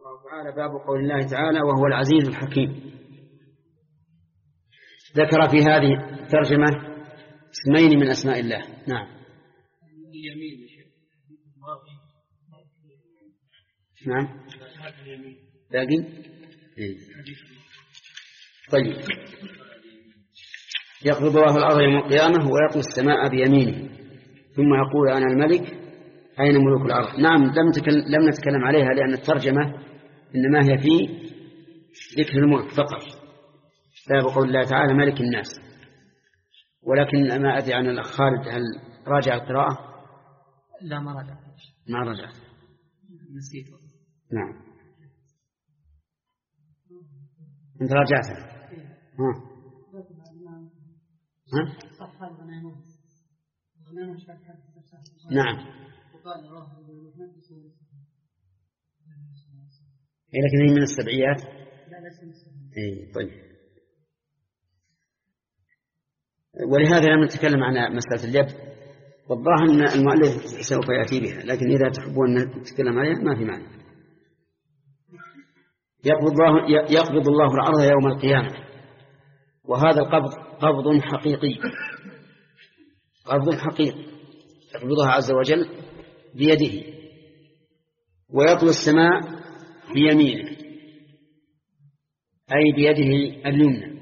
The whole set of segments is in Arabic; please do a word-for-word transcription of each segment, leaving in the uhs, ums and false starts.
تعالى باب قول الله تعالى وهو العزيز الحكيم. ذكر في هذه الترجمة اسمين من أسماء الله. نعم. نعم. باقي. طيب. يقبض الله الأرض يوم القيامة ويطوي السماء بيمينه ثم يقول أنا الملك أين ملوك الأرض. نعم لم لم نتكلم عليها لأن الترجمة إنما هي في ذكر الملك فقط. باب قول الله تعالى ملك الناس. ولكن ما أدري عن الأخ خالد هل راجع القراءة؟ لا ما راجع. ما راجع. نسيته. نعم. أنت راجعتها. ها. ها؟ نعم. لكن هي من السبعيات. إيه طيب. ولهذا لم نتكلم عن مسألة اليد، والظاهر أن المؤلف سوف يأتي بها، لكن إذا تحبون أن نتكلم عليها ما في معنى. يقبض الله يقبض الله الأرض يوم القيامة، وهذا القبض قبض حقيقي، قبض حقيقي يقبضها عز وجل بيده، ويطوي السماء بيمينه أي بيده اليمنى.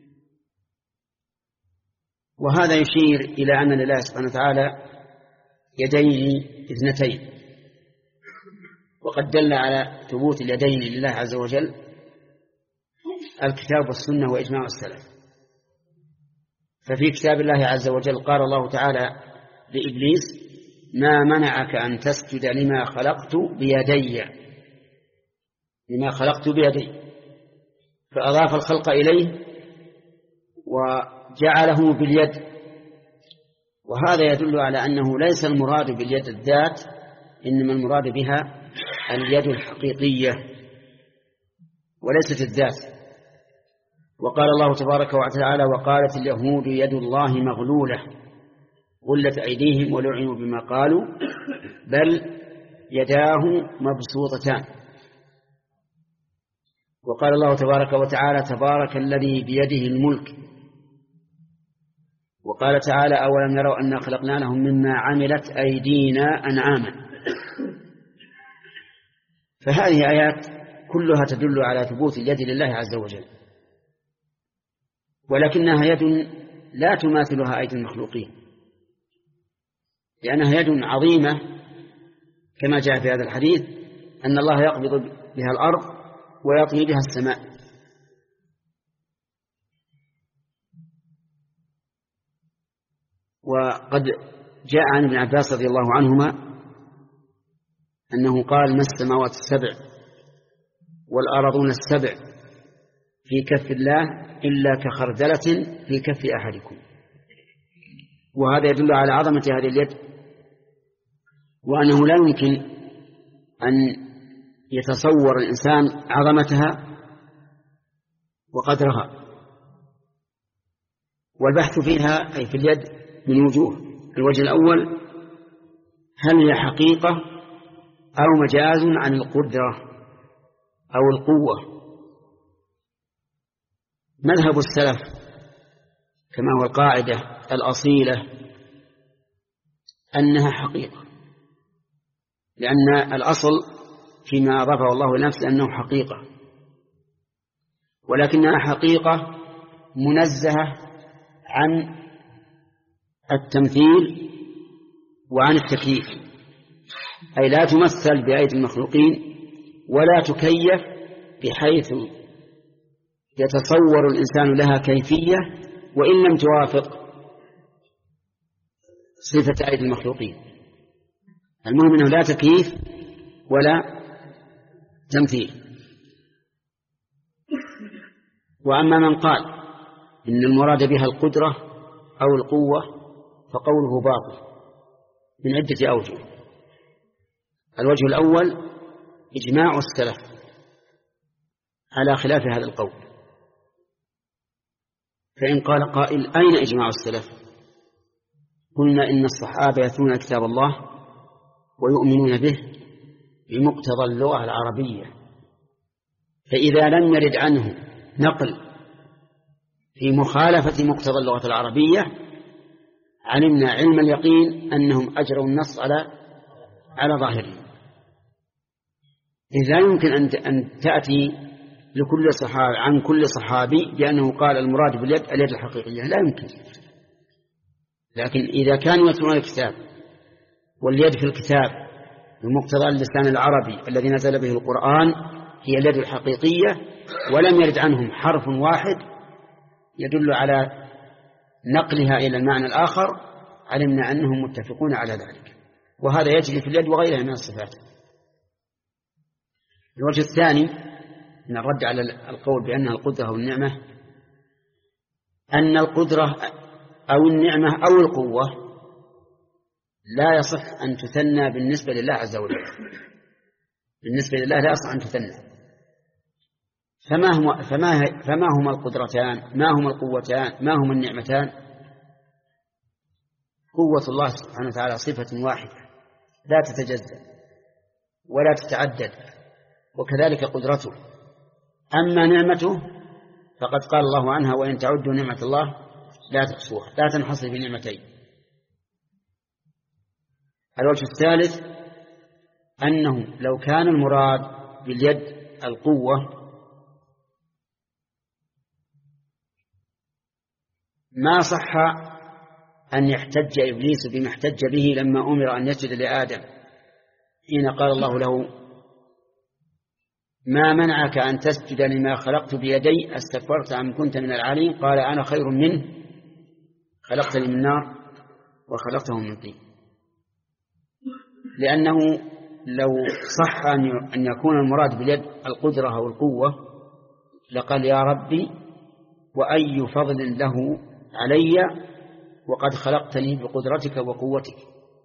وهذا يشير إلى أن لله سبحانه وتعالى يدين اثنتين، وقد دل على ثبوت اليدين لله عز وجل الكتاب والسنة وإجماع السلف. ففي كتاب الله عز وجل قال الله تعالى لإبليس ما منعك أن تسجد لما خلقت بيدي، لما خلقت بيدي، فأضاف الخلق إليه وجعله باليد. وهذا يدل على أنه ليس المراد باليد الذات، إنما المراد بها اليد الحقيقية وليست الذات. وقال الله تبارك وتعالى وقالت اليهود يد الله مغلولة غلت أيديهم ولعنوا بما قالوا بل يداه مبسوطتان. وقال الله تبارك وتعالى تبارك الذي بيده الملك. وقال تعالى أولم يروا أنا خلقنا لهم مما عملت أيدينا أنعاما. فهذه آيات كلها تدل على ثبوت اليد لله عز وجل، ولكنها يد لا تماثلها أيدي المخلوقين، لأنها يد عظيمة كما جاء في هذا الحديث أن الله يقبض بها الأرض ويطوي بها السماء. وقد جاء عن ابن عباس رضي الله عنهما أنه قال ما السماوات السبع والأرضون السبع في كف الله إلا كخردلة في كف أحدكم. وهذا يدل على عظمة هذه اليد، وأنه لا يمكن أن يتصور الإنسان عظمتها وقدرها. والبحث فيها أي في اليد من وجوه. الوجه الأول هل هي حقيقة أو مجاز عن القدرة أو القوة. مذهب السلف كما هو القاعدة الأصيلة أنها حقيقة، لأن الأصل فيما أضافه الله لنفسه أنه حقيقة، ولكنها حقيقة منزهة عن التمثيل وعن التكييف، أي لا تمثل بأيدي المخلوقين ولا تكيف بحيث يتصور الإنسان لها كيفية وإن لم توافق صفة أيدي المخلوقين. المهم أنه لا تكييف ولا تمثيل. وأما من قال إن المراد بها القدرة أو القوة فقوله باطل من عدة أوجه. الوجه الأول إجماع السلف على خلاف هذا القول. فإن قال قائل أين إجماع السلف؟ قلنا إن الصحابة يتلون كتاب الله ويؤمنون به بمقتضى اللغة العربية فإذا لم يرد عنه نقل في مخالفة مقتضى اللغة العربية علمنا علم اليقين أنهم أجروا النص على على ظاهره. إذ لا يمكن أن تأتي لكل صحابي عن كل صحابي بأنه قال المراد باليد اليد الحقيقية، لا يمكن. لكن إذا كانوا يتلون الكتاب واليد في الكتاب بمقتضى اللسان العربي الذي نزل به القرآن هي اليد الحقيقية، ولم يرد عنهم حرف واحد يدل على نقلها إلى المعنى الآخر، علمنا أنهم متفقون على ذلك. وهذا يجري في اليد وغيرها من الصفات. الوجه الثاني من الرد على القول بأنها القدرة أو النعمة، أن القدرة أو النعمة أو القوة لا يصح أن تثنى بالنسبة لله عز وجل. بالنسبة لله لا يصح أن تثنى. فما هما فما فما هما القدرتان؟ ما هما القوتان؟ ما هما النعمتان؟ قوة الله سبحانه وتعالى صفة واحدة لا تتجزأ ولا تتعدد، وكذلك قدرته. أما نعمته فقد قال الله عنها: وإن تعدوا نعمة الله لا تحصوها، لا تنحصر بنعمتين. الوجه الثالث أنه لو كان المراد باليد القوة ما صح أن يحتج إبليس بما احتج به لما أمر أن يسجد لآدم حين قال الله له: ما منعك أن تسجد لما خلقت بيدي استكبرت أم كنت من العالين؟ قال: أنا خير منه خلقتني من نار وخلقته من طين. لأنه لو صح أن يكون المراد باليد القدرة أو القوة لقال: يا ربي وأي فضل له علي وقد خلقتني بقدرتك وقوتك.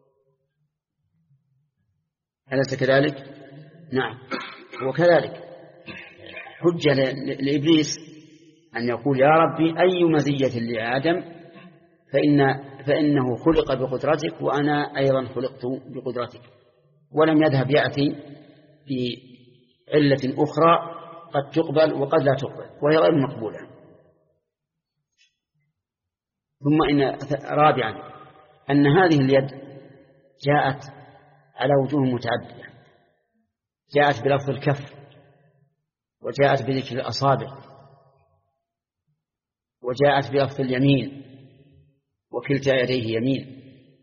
أليس كذلك؟ نعم. وكذلك حجة لإبليس أن يقول: يا ربي أي مزية لآدم فإن فإنه خلق بقدرتك وأنا أيضا خلقت بقدرتك. ولم يذهب يأتي بعلة أخرى قد تقبل وقد لا تقبل وهي غير مقبولة. ثم إن رابعا أن هذه اليد جاءت على وجوه متعددة، جاءت بلفظ الكف، وجاءت بذكر الأصابع، وجاءت بلفظ اليمين، وكلتا يديه يمين.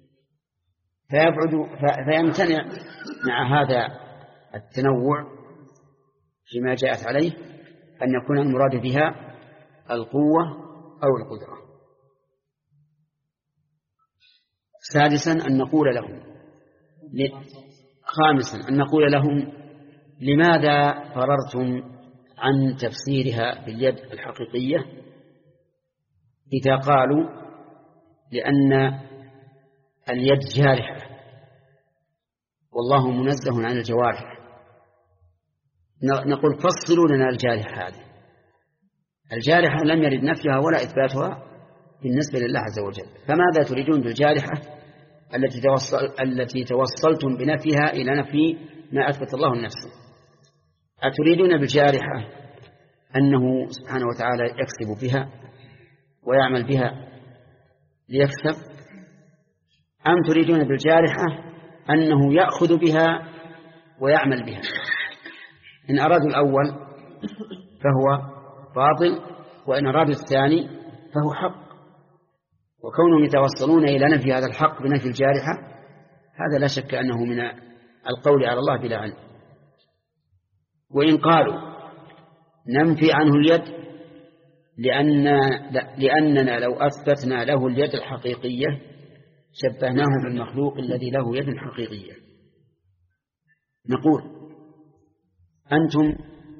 فيبعد فيمتنع مع هذا التنوع فيما جاءت عليه أن يكون المراد بها القوة أو القدرة. سادسا أن نقول لهم ل... خامسا أن نقول لهم: لماذا فررتم عن تفسيرها باليد الحقيقية؟ إذا قالوا: لأن اليد جارحة والله منزه عن الجوارح. نقول: فصلوا لنا الجارحة هذه. الجارحة لم يرد نفيها ولا إثباتها بالنسبة لله عز وجل، فماذا تريدون بالجارحة التي توصل التي توصلتم بنفيها إلى نفي ما أثبت الله لنفسه؟ أتريدون بالجارحة أنه سبحانه وتعالى يكسب بها ويعمل بها ليكسب، أم تريدون بالجارحة أنه يأخذ بها ويعمل بها؟ إن أرادوا الأول فهو باطل، وإن أرادوا الثاني فهو حق. وكونهم يتوصلون إلى نفي هذا الحق بنفي الجارحة هذا لا شك أنه من القول على الله بلا علم. وإن قالوا ننفي عنه اليد لأن لأننا لو أثبتنا له اليد الحقيقية شبهناه بالمخلوق الذي له يد حقيقية، نقول: أنتم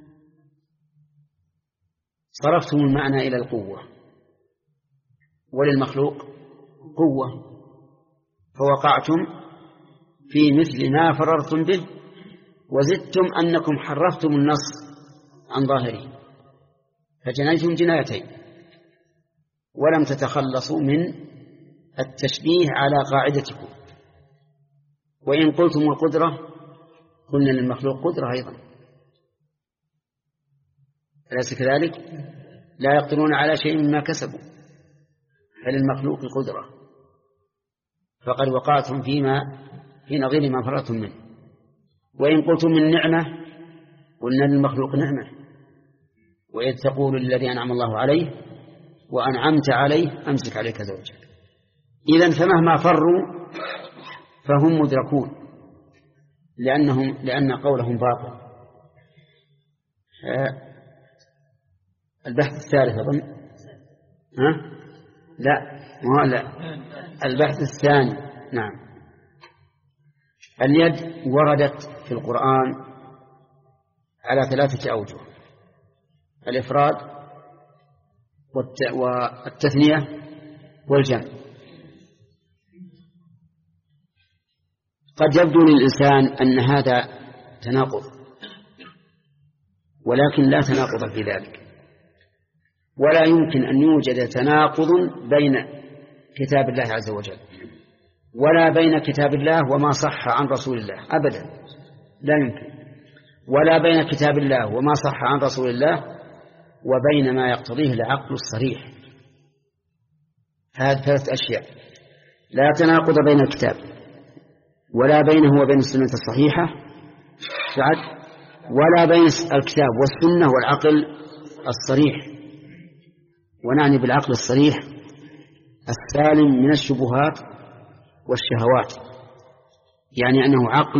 صرفتم المعنى إلى القوة، وللمخلوق قوة، فوقعتم في مثل ما فررتم به، وزدتم أنكم حرفتم النص عن ظاهره فجنيتم جنايتين، ولم تتخلصوا من التشبيه على قاعدتكم. وإن قلتم القدرة قلنا للمخلوق قدرة أيضا، أليس كذلك؟ لا يقدرون على شيء مما كسبوا، فللمخلوق قدرة، فقد وقعتم فيما في نظير ما فرطتم منه. وإن قلتم من نعمة قلنا للمخلوق نعمة، وإذ تقول الذي أنعم الله عليه وأنعمت عليه أمسك عليك زوجك. إذن فمهما فروا فهم مدركون، لأنهم لأن قولهم باطل. البحث الثالث أظن، ها؟ لا ما لا البحث الثاني. نعم. اليد وردت في القرآن على ثلاثة أوجه: الإفراد والتثنية والجمع. قد يبدو للإنسان أن هذا تناقض، ولكن لا تناقض في ذلك، ولا يمكن أن يوجد تناقض بين كتاب الله عز وجل ولا بين كتاب الله وما صح عن رسول الله أبدا، لا يمكن، ولا بين كتاب الله وما صح عن رسول الله وبين ما يقتضيه العقل الصريح. هذه ثلاث أشياء: لا تناقض بين الكتاب ولا بينه وبين السنة الصحيحة سعد، ولا بين الكتاب والسنة والعقل الصريح. ونعني بالعقل الصريح السالم من الشبهات والشهوات، يعني أنه عقل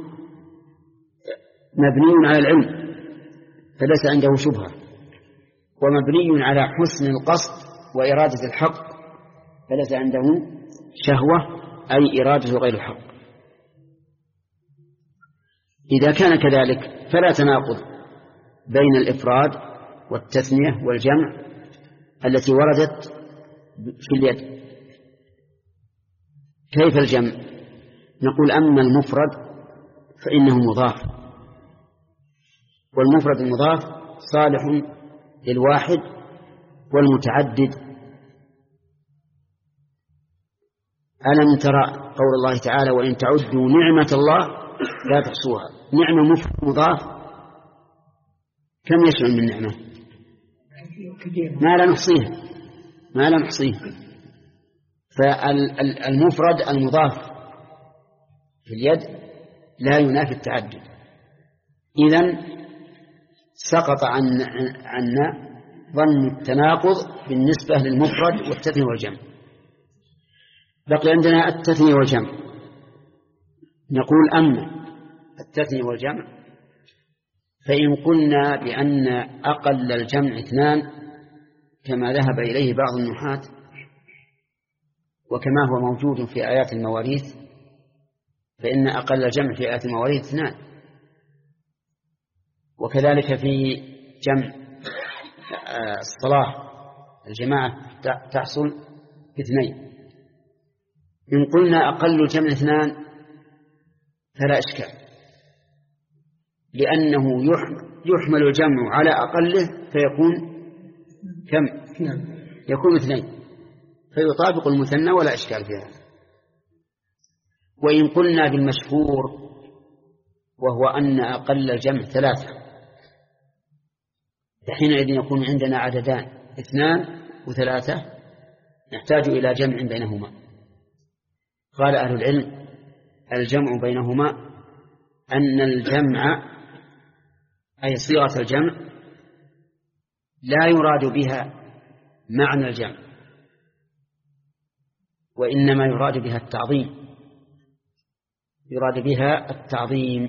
مبني على العلم فليس عنده شبهة، ومبني على حسن القصد وإرادة الحق فليس عنده شهوة أي إرادة غير الحق. إذا كان كذلك فلا تناقض بين الإفراد والتثنية والجمع التي وردت في اليد. كيف الجمع؟ نقول أما المفرد فإنه مضاف، والمفرد المضاف صالح للواحد والمتعدد. ألم ترى قول الله تعالى: وإن تعدوا نعمة الله لا تحصوها. نعمة مفرد مضاف كم يشمل من نعمة؟ ما لا نحصيها ما لا نحصيها. فالمفرد المضاف في اليد لا ينافي التعدد. إذن سقط عن عنا ظن التناقض بالنسبة للمفرد والتثنية والجمع. بقي عندنا التثنية والجمع. نقول أما التثنية والجمع فإن قلنا بأن أقل الجمع اثنان كما ذهب إليه بعض النحاة وكما هو موجود في آيات المواريث، فإن أقل الجمع في آيات المواريث اثنان، وكذلك في جمع الصلاة الجماعة تحصل باثنين. إن قلنا أقل الجمع اثنان فلا إشكال، لأنه يحمل الجمع على أقله فيكون كم؟ يكون اثنين، فيطابق المثنى ولا إشكال فيها. وإن قلنا بالمشهور وهو أن أقل الجمع ثلاثة، حينئذ يكون عندنا عددان اثنان وثلاثة نحتاج إلى جمع بينهما. قال أهل العلم: الجمع بينهما أن الجمع أي صيغة الجمع لا يراد بها معنى الجمع، وإنما يراد بها التعظيم، يراد بها التعظيم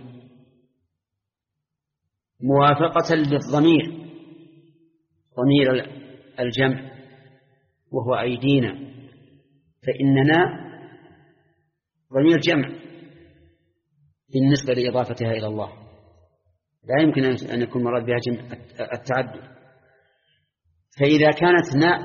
موافقة للضمير، ضمير الجمع وهو أيدينا، فإننا ضمير جمع بالنسبة لإضافتها إلى الله، لا يمكن أن يكون مراد بها جمع التعدد. فإذا كانت ناء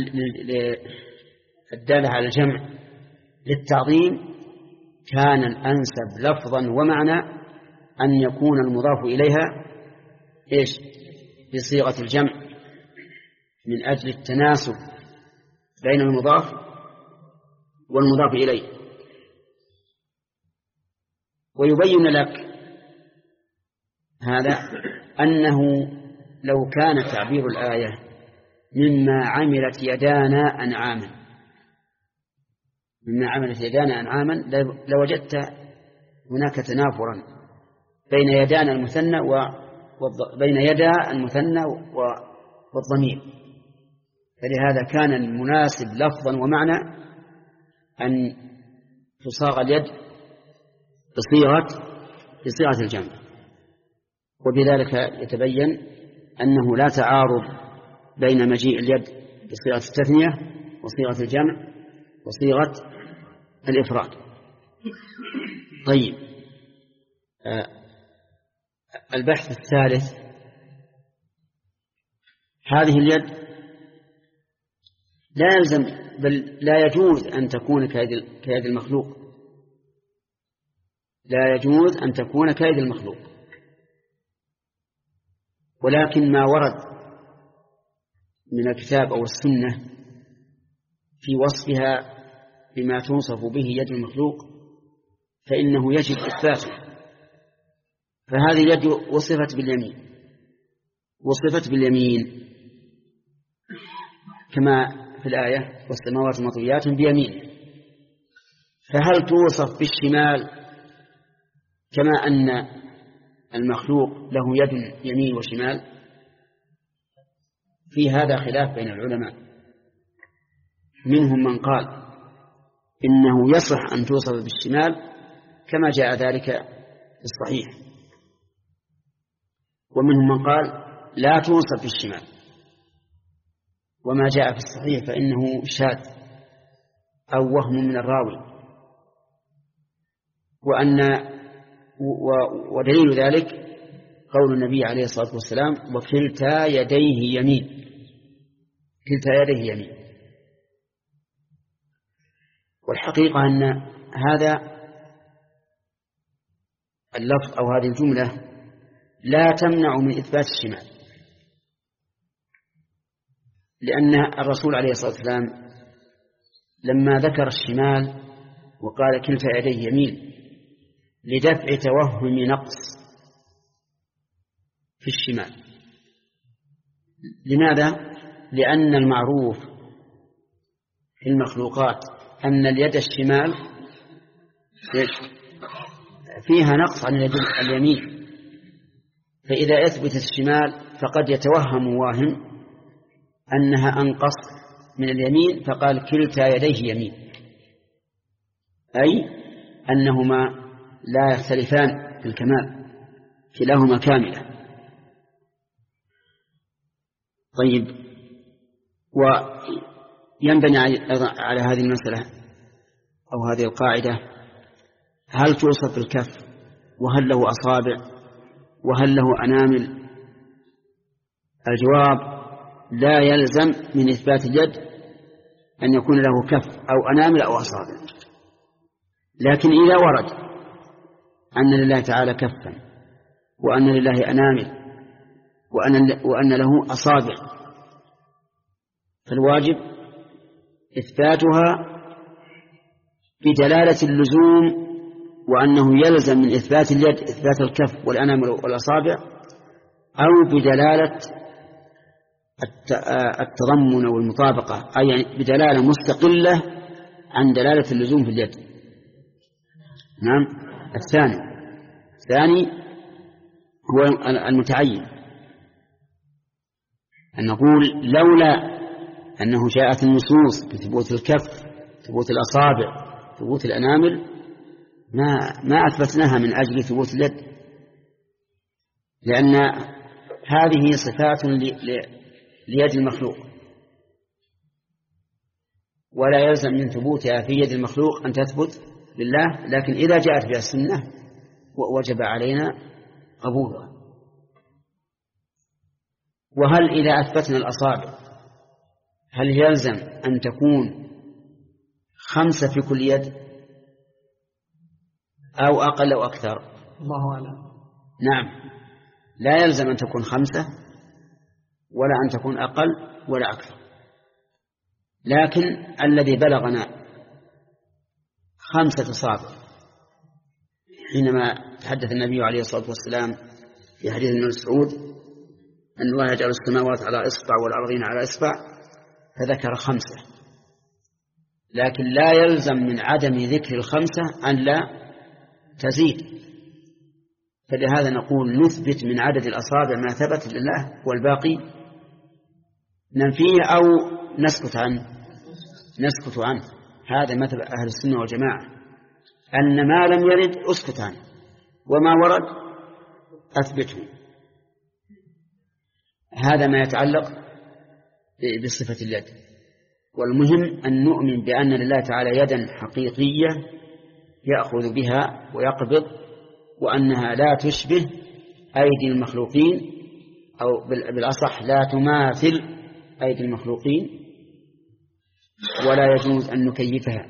الدالة على الجمع للتعظيم كان الأنسب لفظا ومعنى أن يكون المضاف إليها إيش؟ بصيغة الجمع، من أجل التناسب بين المضاف والمضاف إليه. ويبين لك هذا أنه لو كان تعبير الآية مما عملت يدانا أنعاما مما عملت يدانا أنعاما لوجدت هناك تنافرا بين يدانا المثنى وبين يدا المثنى والضمير، فلهذا كان المناسب لفظا ومعنى أن تصاغ اليد بصيغة بصيغة الجمع، وبذلك يتبين أنه لا تعارض بين مجيء اليد بصيغة التثنية وصيغة الجمع وصيغة الإفراد. طيب، آه البحث الثالث، هذه اليد لا يلزم بل لا يجوز أن تكون كيد المخلوق، لا يجوز أن تكون كيد المخلوق، ولكن ما ورد من الكتاب أو السنة في وصفها بما توصف به يد المخلوق فإنه يجب إثباته. فهذه اليد وصفت باليمين وصفت باليمين كما في الآية والسماوات مطويات بيمين، فهل توصف بالشمال كما أن المخلوق له يد يمين وشمال؟ في هذا خلاف بين العلماء، منهم من قال إنه يصح أن توصف بالشمال كما جاء ذلك في الصحيح، ومنهم من قال لا توصف بالشمال، وما جاء في الصحيح فإنه شاذ أو وهم من الراوي، وأن ودليل ذلك قول النبي عليه الصلاة والسلام وكلتا يديه يمين، كلتا يديه يمين. والحقيقة أن هذا اللفظ أو هذه الجملة لا تمنع من إثبات الشمال، لأن الرسول عليه الصلاة والسلام لما ذكر الشمال وقال كلتا يديه يمين لدفع توهم نقص في الشمال. لماذا؟ لأن المعروف في المخلوقات أن اليد الشمال فيها نقص عن اليد اليمين، فإذا أثبت الشمال فقد يتوهم واهم أنها أنقص من اليمين فقال كلتا يديه يمين، أي أنهما لا يختلفان في الكمال، كلاهما كاملة. طيب، وينبني على هذه المسألة أو هذه القاعدة هل توصف الكف وهل له أصابع وهل له أنامل؟ الجواب لا يلزم من إثبات اليد أن يكون له كف أو أنامل أو أصابع، لكن إذا ورد أن لله تعالى كفا وأن لله أنامل وأن, وأن له أصابع فالواجب إثباتها بدلالة اللزوم، وأنه يلزم من إثبات اليد إثبات الكف والأنامل والأصابع، أو بدلالة التضمن والمطابقة، أي يعني بدلالة مستقلة عن دلالة اللزوم في اليد. نعم. الثاني الثاني هو المتعين، أن نقول لولا أنه جاءت النصوص بثبوت الكف ثبوت الأصابع ثبوت الأنامل ما ما أثبتناها من أجل ثبوت اليد، لأن هذه صفات ليد المخلوق ولا يلزم من ثبوتها في يد المخلوق أن تثبت لله، لكن إذا جاءت بها السنة وجب علينا قبولها. وهل إذا أثبتنا الأصابع هل يلزم أن تكون خمسة في كل يد أو أقل أو أكثر؟ الله أعلم. نعم، لا يلزم أن تكون خمسة ولا أن تكون أقل ولا أكثر، لكن الذي بلغنا خمسة أصابع حينما تحدث النبي عليه الصلاة والسلام في حديث ابن مسعود أن الله يجعل السماوات على إصبع والأرضين على إصبع، فذكر خمسة، لكن لا يلزم من عدم ذكر الخمسة أن لا تزيد. فلهذا نقول نثبت من عدد الأصابع ما ثبت لله والباقي ننفيه أو نسكت عنه نسكت عنه هذا مذهب أهل السنة والجماعة، أن ما لم يرد أسكت عنه وما ورد أثبته. هذا ما يتعلق بصفة اليد. والمهم أن نؤمن بأن لله تعالى يدا حقيقية يأخذ بها ويقبض، وأنها لا تشبه أيدي المخلوقين، أو بالأصح لا تماثل أيدي المخلوقين، ولا يجوز أن نكيفها.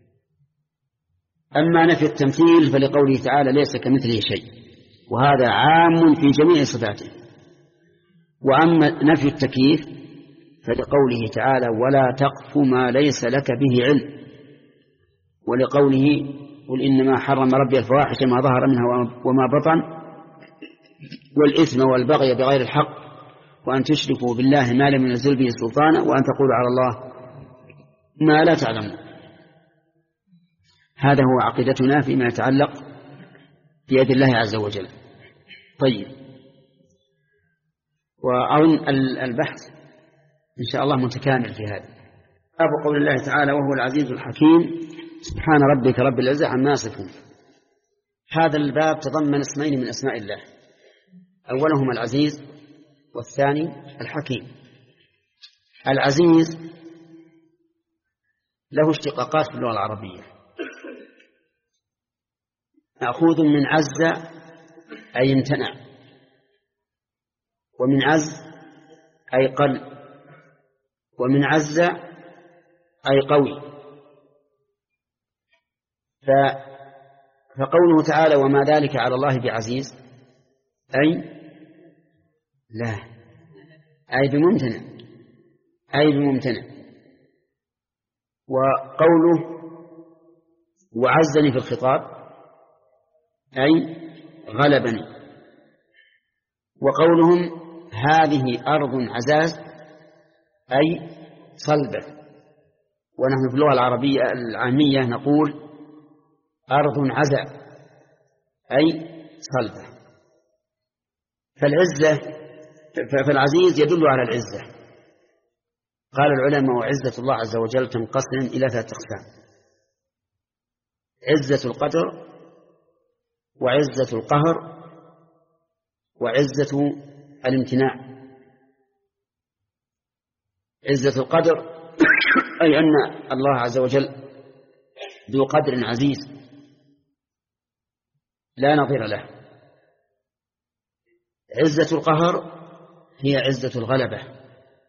أما نفي التمثيل فلقوله تعالى ليس كمثله شيء، وهذا عام في جميع صفاته. وأما نفي التكييف فلقوله تعالى ولا تقف ما ليس لك به علم، ولقوله قل إنما حرم ربي الفواحش ما ظهر منها وما بطن والإثم والبغي بغير الحق وأن تشركوا بالله ما لم ينزل به سلطانا وأن تقولوا على الله ما لا تعلمون. هذا هو عقيدتنا فيما يتعلق بيد الله عز وجل. طيب، وأظن البحث إن شاء الله متكامل في هذا. باب قول الله تعالى وهو العزيز الحكيم سبحان ربك رب العزة عما يصفون. هذا الباب تضمن اسمين من أسماء الله، أولهما العزيز والثاني الحكيم. العزيز له اشتقاقات في اللغة العربية، مأخوذ من عز أي امتنع، ومن عز أي قل، ومن عز أي قوي. فقوله تعالى وما ذلك على الله بعزيز أي لا أي بممتنع أي بممتنع. وقوله وعزني في الخطاب أي غلبني. وقولهم هذه أرض عزاز أي صلبة. ونحن في اللغة العربية العامية نقول أرض عزا أي صلبة. فالعزة فالعزيز يدل على العزة. قال العلماء وعزة الله عز وجل تنقسم إلى ثلاثة أقسام: عزة القدر، وعزة القهر، وعزة الامتناع. عزة القدر أي أن الله عز وجل ذو قدر عزيز لا نظير له. عزة القهر هي عزة الغلبة،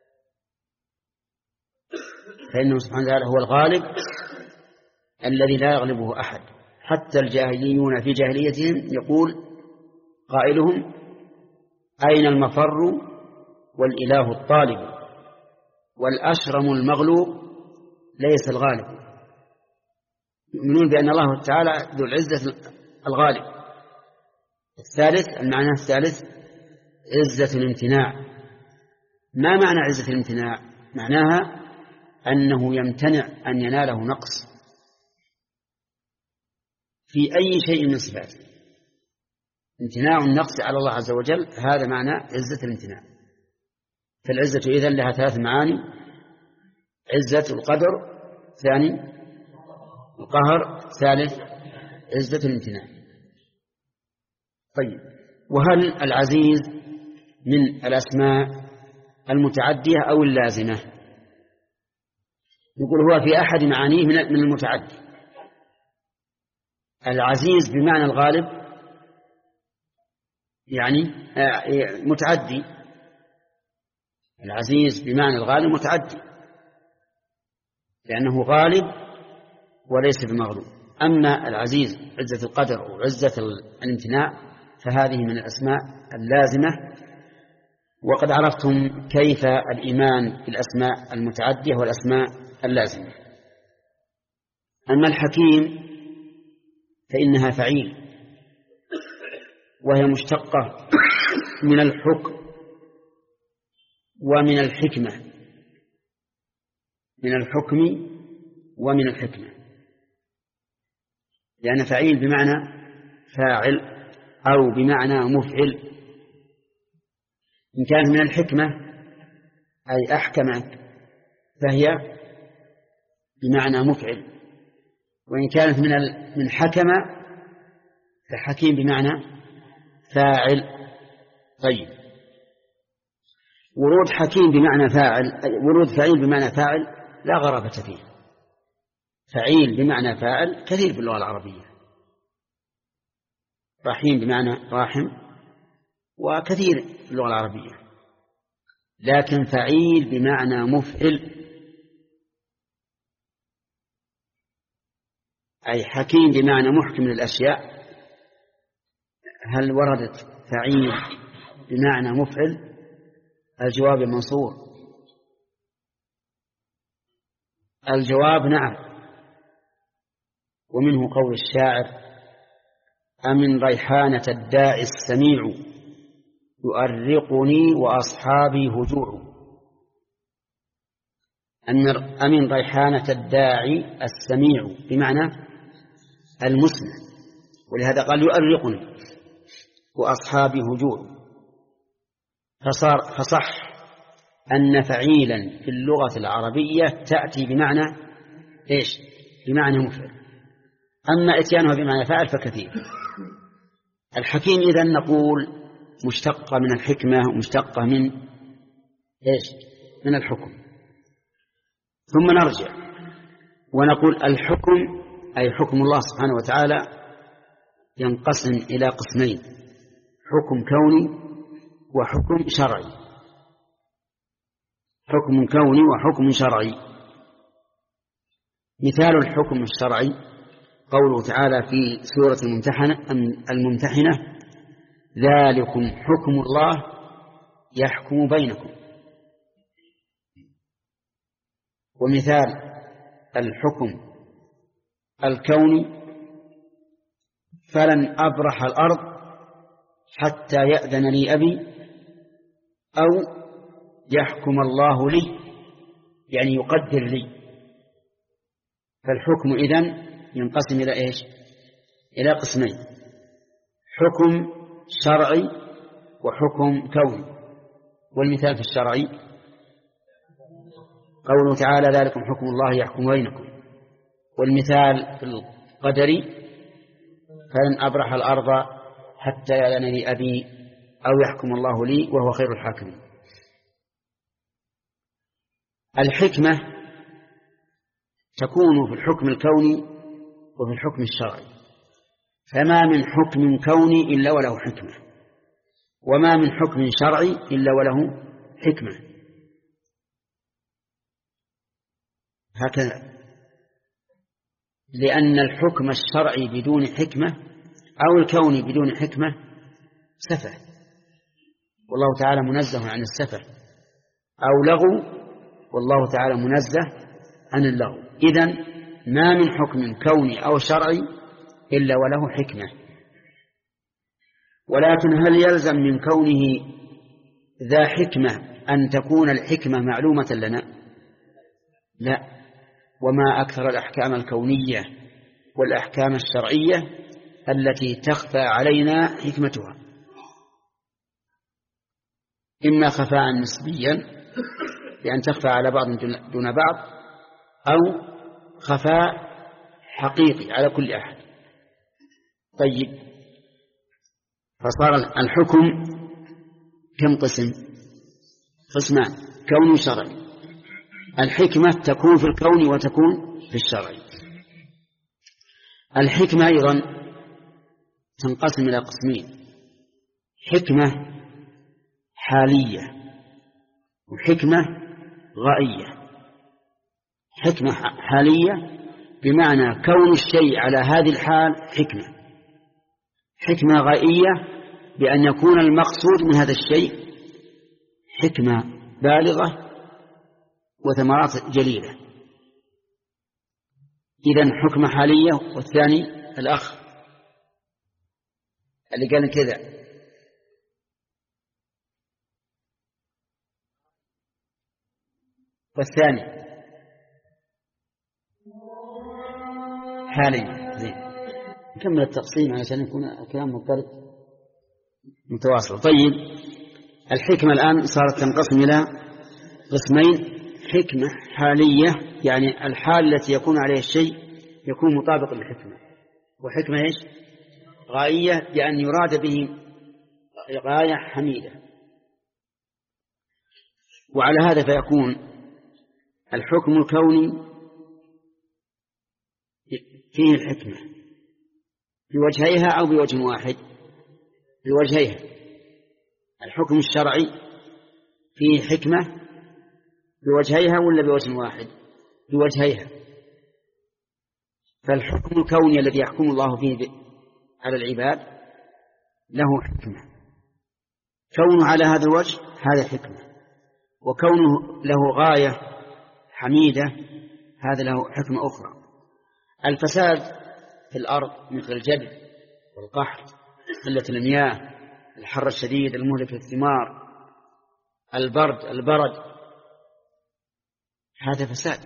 فإنه سبحانه وتعالى هو الغالب الذي لا يغلبه أحد. حتى الجاهليون في جاهليتهم يقول قائلهم أين المفر والإله الطالب والأشرم المغلوب ليس الغالب. يؤمنون بأن الله تعالى ذو العزة الغالب. الثالث المعنى الثالث عزة الامتناع. ما معنى عزة الامتناع؟ معناها أنه يمتنع أن يناله نقص في أي شيء من صفاته. امتناع النقص على الله عز وجل هذا معنى عزة الامتناع. فالعزة إذن لها ثلاث معاني: عزة القدر، ثاني القهر، ثالث عزة الامتناع. طيب، وهل العزيز من الأسماء المتعدية أو اللازمة؟ يقول هو في أحد معانيه من المتعدي. العزيز بمعنى الغالب يعني متعدي. العزيز بمعنى الغالب متعدي لأنه غالب وليس بمغلوب. أما العزيز عزة القدر وعزة الامتناع فهذه من الأسماء اللازمة. وقد عرفتم كيف الإيمان بالأسماء المتعدية والأسماء اللازمة. أما الحكيم فإنها فعيل، وهي مشتقة من الحكم ومن الحكمة، من الحكم ومن الحكمة، لأن فعيل بمعنى فاعل أو بمعنى مفعل. إن كانت من الحكمة أي أحكم فهي بمعنى مفعل، وإن كانت من من حكم فحكيم بمعنى فاعل. طيب، ورود حكيم بمعنى فاعل، ورود فعيل بمعنى فاعل لا غرابة فيه. فعيل بمعنى فاعل كثير في اللغة العربية، رحيم بمعنى راحم وكثير في اللغة العربية، لكن فعيل بمعنى مفعل أي حكيم بمعنى محكم للأشياء. هل وردت فعيل بمعنى مفعل؟ الجواب منصور. الجواب نعم، ومنه قول الشاعر: أمن ريحانة الداعي السميع يؤرقني وأصحابي هجوع. أمن ريحانة الداعي السميع بمعنى المسمع، ولهذا قال يؤرقني وأصحابي هجوع. فصار فصح أن فعيلا في اللغة العربية تأتي بمعنى إيش؟ بمعنى مفعل. أما إتيانها بمعنى فاعل فكثير. الحكيم إذن نقول مشتقة من الحكمة ومشتقة من إيش؟ من الحكم. ثم نرجع ونقول الحكم أي حكم الله سبحانه وتعالى ينقسم إلى قسمين: حكم كوني وحكم شرعي. حكم كوني وحكم شرعي. مثال الحكم الشرعي قوله تعالى في سورة الممتحنة الممتحنة: ذلكم حكم الله يحكم بينكم. ومثال الحكم الكوني: فلن أبرح الأرض حتى يأذن لي أبي أو يحكم الله لي، يعني يقدر لي. فالحكم إذن ينقسم إلى إيش؟ إلى قسمين: حكم شرعي وحكم كوني. والمثال في الشرعي قوله تعالى: ذلكم حكم الله يحكم بينكم. والمثال في القدر: فلن أبرح الأرض حتى يأذن لي أبي أو يحكم الله لي وهو خير الحاكمين. الحكمة تكون في الحكم الكوني وفي الحكم الشرعي، فما من حكم كوني إلا وله حكمة، وما من حكم شرعي إلا وله حكمة. هكذا، لأن الحكم الشرعي بدون حكمة أو الكوني بدون حكمة سفه، والله تعالى منزه عن السفه، أو لغو والله تعالى منزه عن اللغو. إذن ما من حكم كوني أو شرعي إلا وله حكمة. ولكن هل يلزم من كونه ذا حكمة أن تكون الحكمة معلومة لنا؟ لا. وما أكثر الأحكام الكونية والأحكام الشرعية التي تخفى علينا حكمتها، إما خفاء نسبيا بأن تخفى على بعض دون بعض، أو خفاء حقيقي على كل أحد. طيب، فصار الحكم كم قسم؟ قسمان: كوني وشرعي. الحكمة تكون في الكون وتكون في الشرع. الحكمة أيضا تنقسم إلى قسمين: حكمة حالية وحكمة غائية. حكمة حالية بمعنى كون الشيء على هذه الحال حكمة. حكمة غائية بأن يكون المقصود من هذا الشيء حكمة بالغة وثمرات جليلة. إذن حكمة حالية. والثاني الأخ اللي قال كذا: والثاني حاليا. زين نكمل التقسيم عشان يكون الكلام مضطرب متواصل. طيب الحكمة الآن صارت تنقسم إلى قسمين: حكمة حالية يعني الحال التي يكون عليه الشيء يكون مطابق للحكمة، وحكمة إيش؟ غائية بأن يراد به غاية حميدة. وعلى هذا فيكون الحكم الكوني فيه الحكمة بوجهيها أو بوجه واحد؟ بوجهيها. الحكم الشرعي فيه حكمة بوجهيها ولا بوجه واحد؟ بوجهيها. فالحكم الكوني الذي يحكم الله فيه على العباد له حكمة، كونه على هذا الوجه هذا حكمة، وكونه له غاية حميدة هذا له حكمة أخرى. الفساد في الأرض مثل الجدب والقحط، قلة المياه، الحر الشديد المهلك للثمار، البرد البرد، هذا فساد،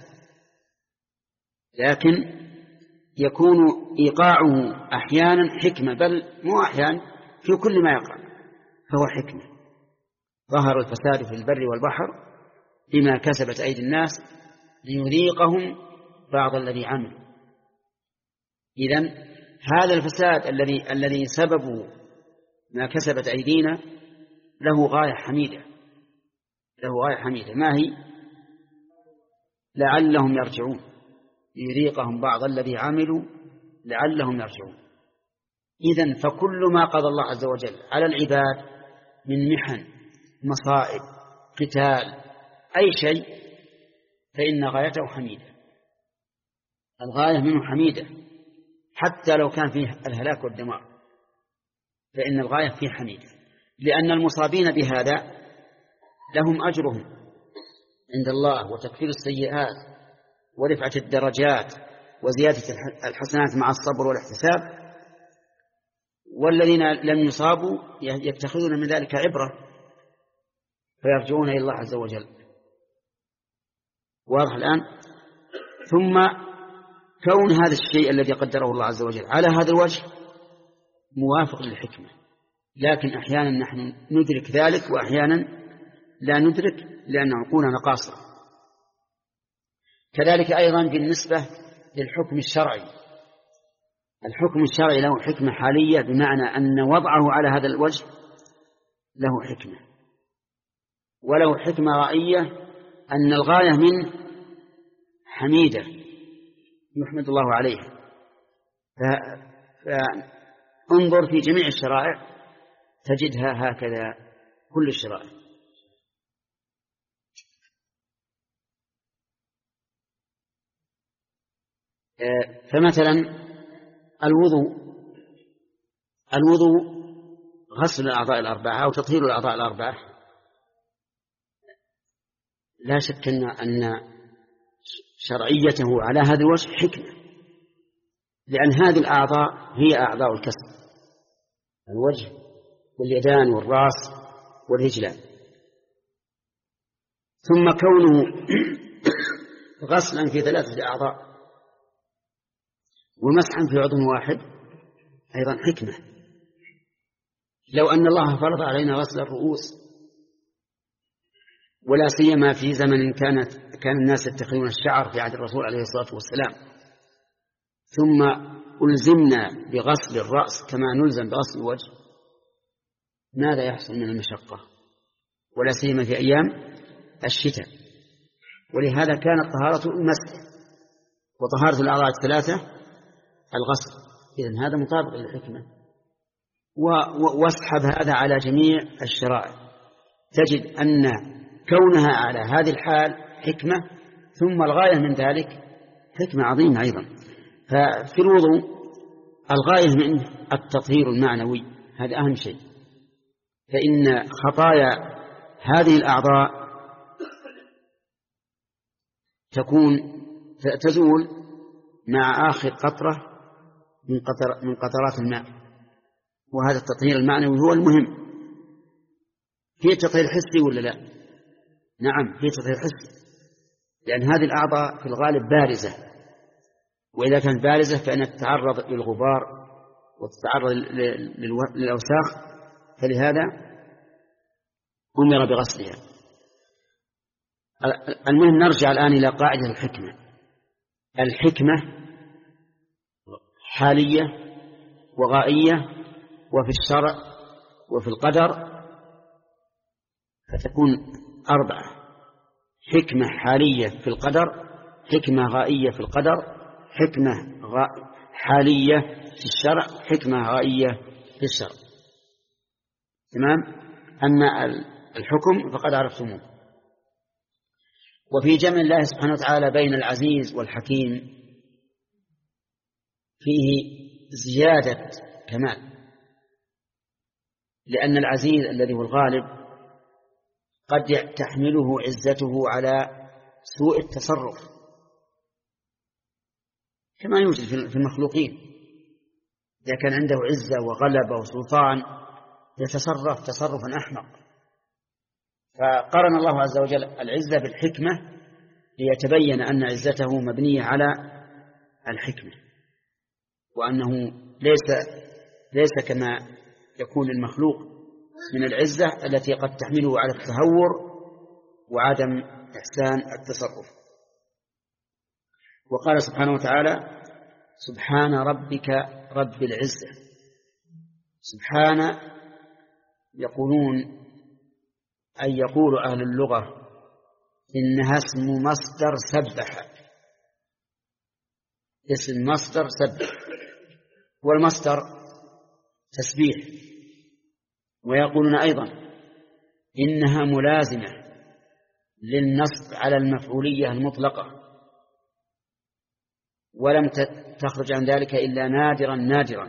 لكن يكون إيقاعه أحيانا حكمة، بل مو أحيانا في كل ما يقع فهو حكمة. ظهر الفساد في البر والبحر بما كسبت أيدي الناس ليذيقهم بعض الذي عملوا. إذن هذا الفساد الذي الذي سببه ما كسبت أيدينا له غاية حميدة، له غاية حميدة. ما هي؟ لعلهم يرجعون، ليذيقهم بعض الذي عملوا لعلهم يرجعون. إذن فكل ما قضى الله عز وجل على العباد من محن، مصائب، قتال، أي شيء، فإن غايته حميدة، الغاية منه حميدة، حتى لو كان فيه الهلاك والدمار فإن الغاية فيه حميدة، لأن المصابين بهذا لهم أجرهم عند الله وتكفير السيئات ورفعة الدرجات وزيادة الحسنات مع الصبر والاحتساب، والذين لم يصابوا يتخذون من ذلك عبرة فيرجعون إلى الله عز وجل. واضح الآن؟ ثم كون هذا الشيء الذي قدره الله عز وجل على هذا الوجه موافق للحكمة، لكن أحيانا نحن ندرك ذلك وأحيانا لا ندرك لأن عقولنا قاصرة. كذلك أيضا بالنسبة للحكم الشرعي، الحكم الشرعي له حكمة حالية بمعنى أن وضعه على هذا الوجه له حكمة، وله حكمة رأية أن الغاية منه حميدة يحمد الله عليها. فانظر في جميع الشرائع تجدها هكذا، كل الشرائع. فمثلا الوضوء، الوضوء غسل الأعضاء الأربعة أو تطهير الأعضاء الأربعة، لا شك أن شرعيته على هذا الوجه حكمة، لأن هذه الأعضاء هي أعضاء الكسب، الوجه واليدان والرأس والرجلان. ثم كونه غسلا في ثلاثة أعضاء ومسحا في عضو واحد أيضا حكمة. لو أن الله فرض علينا غسل الرؤوس، ولا سيما في زمن كانت كان الناس يتخذون الشعر في عهد الرسول عليه الصلاة والسلام، ثم ألزمنا بغسل الرأس كما نلزم بغسل الوجه، ماذا يحصل من المشقة؟ ولا سيما في أيام الشتاء. ولهذا كانت طهارة المسح وطهارة الأعضاء الثلاثة الغسل. إذن هذا مطابق للحكمة. واسحب هذا على جميع الشرائع، تجد أن كونها على هذه الحال حكمة، ثم الغاية من ذلك حكمة عظيمة أيضا. ففي الوضوء الغاية منه التطهير المعنوي، هذا أهم شيء، فإن خطايا هذه الأعضاء تكون تزول مع آخر قطرة من قطر من قطرات الماء، وهذا التطهير المعنوي هو المهم. في تطهير حسي ولا لا؟ نعم في تطهير حسي، لأن هذه الأعضاء في الغالب بارزة، وإذا كانت بارزة فإنها تتعرض للغبار وتتعرض للأوساخ، فلهذا أمر بغسلها. المهم نرجع الآن إلى قاعدة الحكمة. الحكمة حالية وغائية وفي الشرع وفي القدر، فتكون أربعة: حكمة حالية في القدر، حكمة غائية في القدر، حكمة حالية في الشرع، حكمة غائية في الشرع. تمام؟ أما الحكم فقد عرفتموه. وفي جمع الله سبحانه وتعالى بين العزيز والحكيم فيه زيادة كمال، لأن العزيز الذي هو الغالب قد تحمله عزته على سوء التصرف كما يوجد في المخلوقين. إذا كان عنده عزة وغلبة وسلطان يتصرف تصرفا أحمق، فقرن الله عز وجل العزة بالحكمة ليتبين أن عزته مبنية على الحكمة، وأنه ليس ليس كما يكون المخلوق من العزة التي قد تحمله على التهور وعدم إحسان التصرف. وقال سبحانه وتعالى: سبحان ربك رب العزة. سبحان يقولون أي يقول أهل اللغة إنها اسم مصدر سبح، اسم مصدر سبح، والمصدر تسبيح. ويقولون أيضا إنها ملازمة للنصب على المفعولية المطلقة، ولم تخرج عن ذلك إلا نادرا نادرا.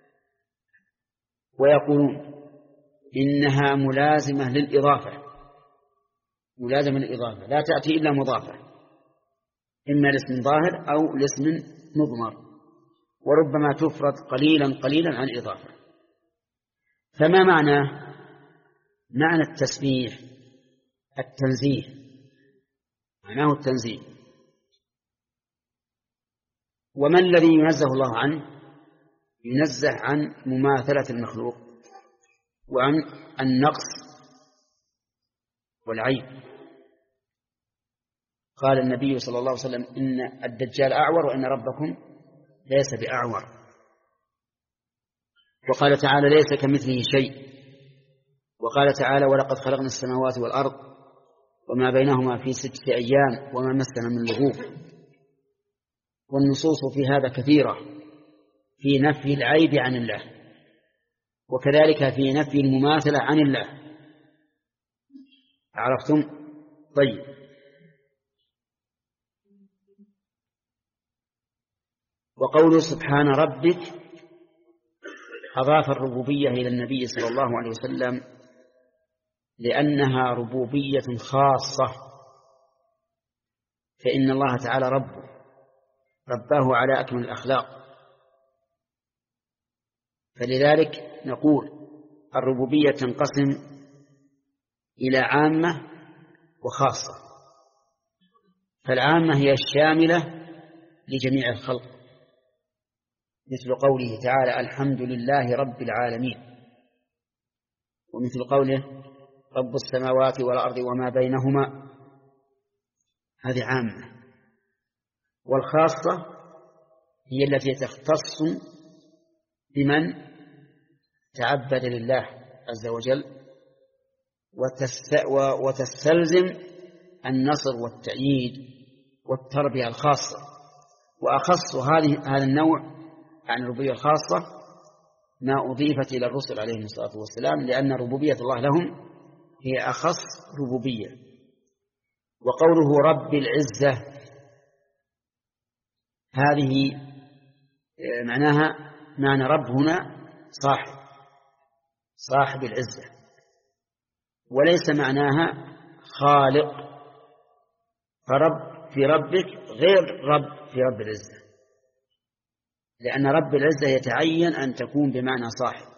ويقولون إنها ملازمة للإضافة، ملازمة للإضافة لا تأتي إلا مضافة، إما لاسم ظاهر أو لاسم مضمر، وربما تفرد قليلا قليلا عن الإضافة. فما معنى معنى التسبيح؟ التنزيه، معناه التنزيه. وما الذي ينزه الله عنه؟ ينزه عن مماثلة المخلوق وعن النقص والعيب. قال النبي صلى الله عليه وسلم: إن الدجال أعور وإن ربكم ليس بأعور. وقال تعالى: ليس كمثله شيء. وقال تعالى: ولقد خلقنا السماوات والأرض وما بينهما في ستة أيام وما مسنا من لغوب. والنصوص في هذا كثيرة في نفي العيب عن الله، وكذلك في نفي المماثلة عن الله. عرفتم؟ طيب، وقوله سبحان ربك أضاف الربوبية إلى النبي صلى الله عليه وسلم لأنها ربوبية خاصة، فإن الله تعالى ربه رباه على أكمل الأخلاق. فلذلك نقول الربوبية تنقسم إلى عامة وخاصة. فالعامة هي الشاملة لجميع الخلق، مثل قوله تعالى: الحمد لله رب العالمين، ومثل قوله: رب السماوات والأرض وما بينهما. هذه عامة. والخاصة هي التي تختص بمن تعبد لله عز وجل وتستلزم النصر والتأييد والتربية الخاصة. وأخص هذه هذا النوع عن الربوبية الخاصة ما أضيفت إلى الرسل عليهم الصلاة والسلام، لأن ربوبية الله لهم هي أخص ربوبية. وقوله رب العزة هذه معناها معنى رب هنا صاحب صاحب العزة، وليس معناها خالق. فرب في ربك غير رب في رب العزة، لأن رب العزة يتعين أن تكون بمعنى صاحب،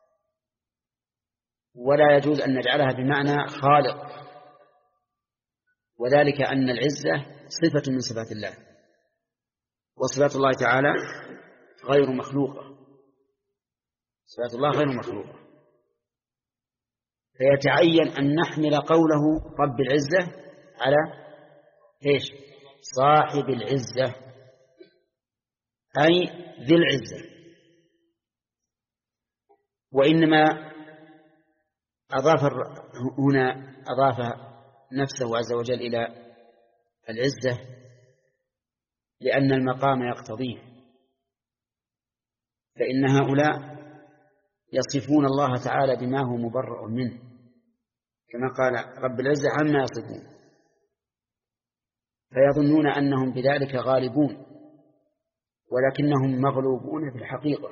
ولا يجوز أن نجعلها بمعنى خالق، وذلك أن العزة صفة من صفات الله، وصفات الله تعالى غير مخلوقة، صفات الله غير مخلوقة، فيتعين أن نحمل قوله رب العزة على إيش؟ صاحب العزة، أي ذي العزة. وإنما أضاف هنا أضاف نفسه عز وجل إلى العزة لأن المقام يقتضيه، فإن هؤلاء يصفون الله تعالى بما هو مبرأ منه، كما قال رب العزة عما يصفون، فيظنون أنهم بذلك غالبون ولكنهم مغلوبون في الحقيقة،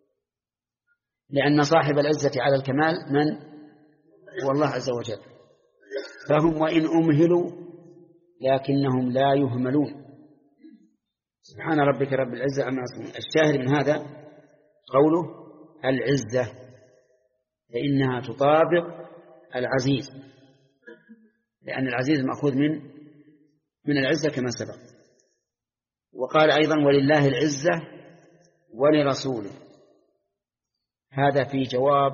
لأن صاحب العزة على الكمال من هو الله عز وجل، فهم وإن أمهلوا لكنهم لا يهملون. سبحان ربك رب العزة عما يصفون. الشاهد من هذا قوله العزة، فإنها تطابق العزيز، لأن العزيز مأخوذ من من العزة كما سبق. وقال أيضا ولله العزة ولرسوله، هذا في جواب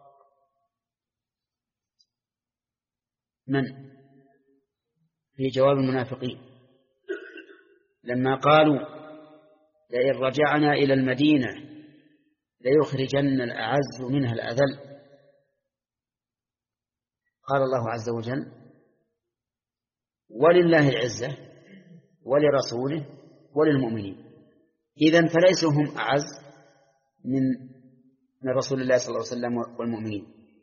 من؟ في جواب المنافقين لما قالوا لئن رجعنا إلى المدينة ليخرجن الأعز منها الأذل، قال الله عز وجل ولله العزة ولرسوله وللمؤمنين، إذن فليسوا هم أعز من من رسول الله صلى الله عليه وسلم والمؤمنين،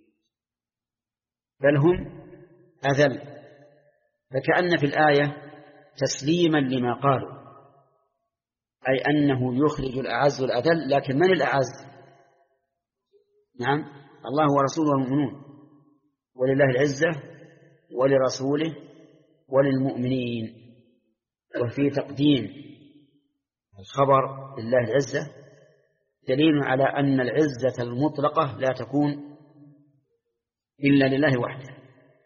بل هم أذل. فكأن في الآية تسليما لما قالوا، أي أنه يخرج الأعز والأذل، لكن من الأعز؟ نعم الله ورسوله والمؤمنون، ولله العزة ولرسوله وللمؤمنين. وفي تقديم الخبر لله العزة دليل على أن العزة المطلقة لا تكون إلا لله وحده.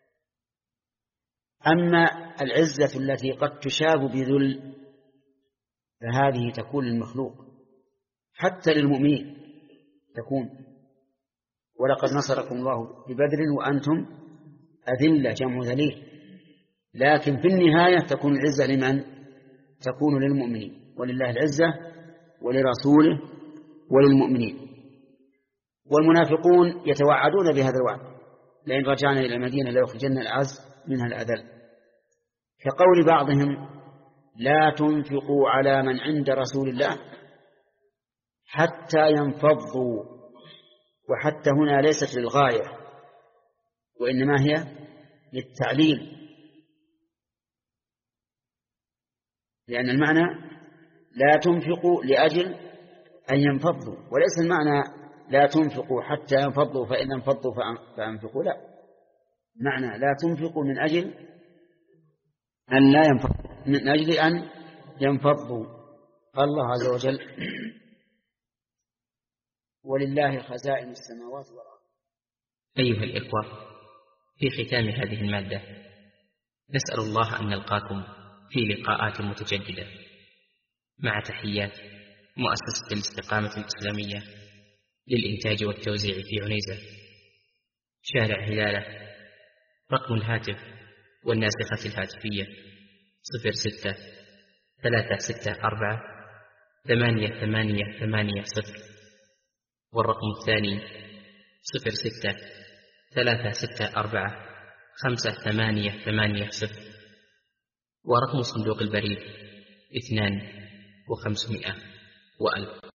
أما العزة التي قد تشاب بذل فهذه تكون للمخلوق، حتى للمؤمنين تكون، ولقد نصركم الله ببدر وأنتم أذلة جمع ذليل، لكن في النهاية تكون العزة لمن؟ تكون للمؤمنين، ولله العزة ولرسوله وللمؤمنين. والمنافقون يتوعدون بهذا الوعد لئن رجعنا إلى المدينة ليخرجن الأعز منها الأذل، كقول بعضهم لا تنفقوا على من عند رسول الله حتى ينفضوا، وحتى هنا ليست للغاية وإنما هي للتعليل، لأن المعنى لا تنفقوا لأجل أن ينفضوا، وليس المعنى لا تنفقوا حتى ينفضوا فإن انفضوا فأنفقوا، لا، معنى لا تنفقوا من أجل أن لا ينفضوا، من أجل أن ينفضوا. قال الله عز وجل ولله خزائن السماوات والأرض. أيها الإخوة، في ختام هذه المادة نسأل الله أن نلقاكم في لقاءات متجددة، مع تحيات مؤسسة الاستقامة الإسلامية للإنتاج والتوزيع في عنيزة، شارع هلالة. رقم الهاتف والناسخة الهاتفية صفر ستة ثلاثة ستة أربعة ثمانية ثمانية ثمانية صفر، والرقم الثاني صفر ستة ثلاثة ستة أربعة خمسة ثمانية ثمانية صفر، ورقم صندوق البريد اثنان وخمسمائة وألف.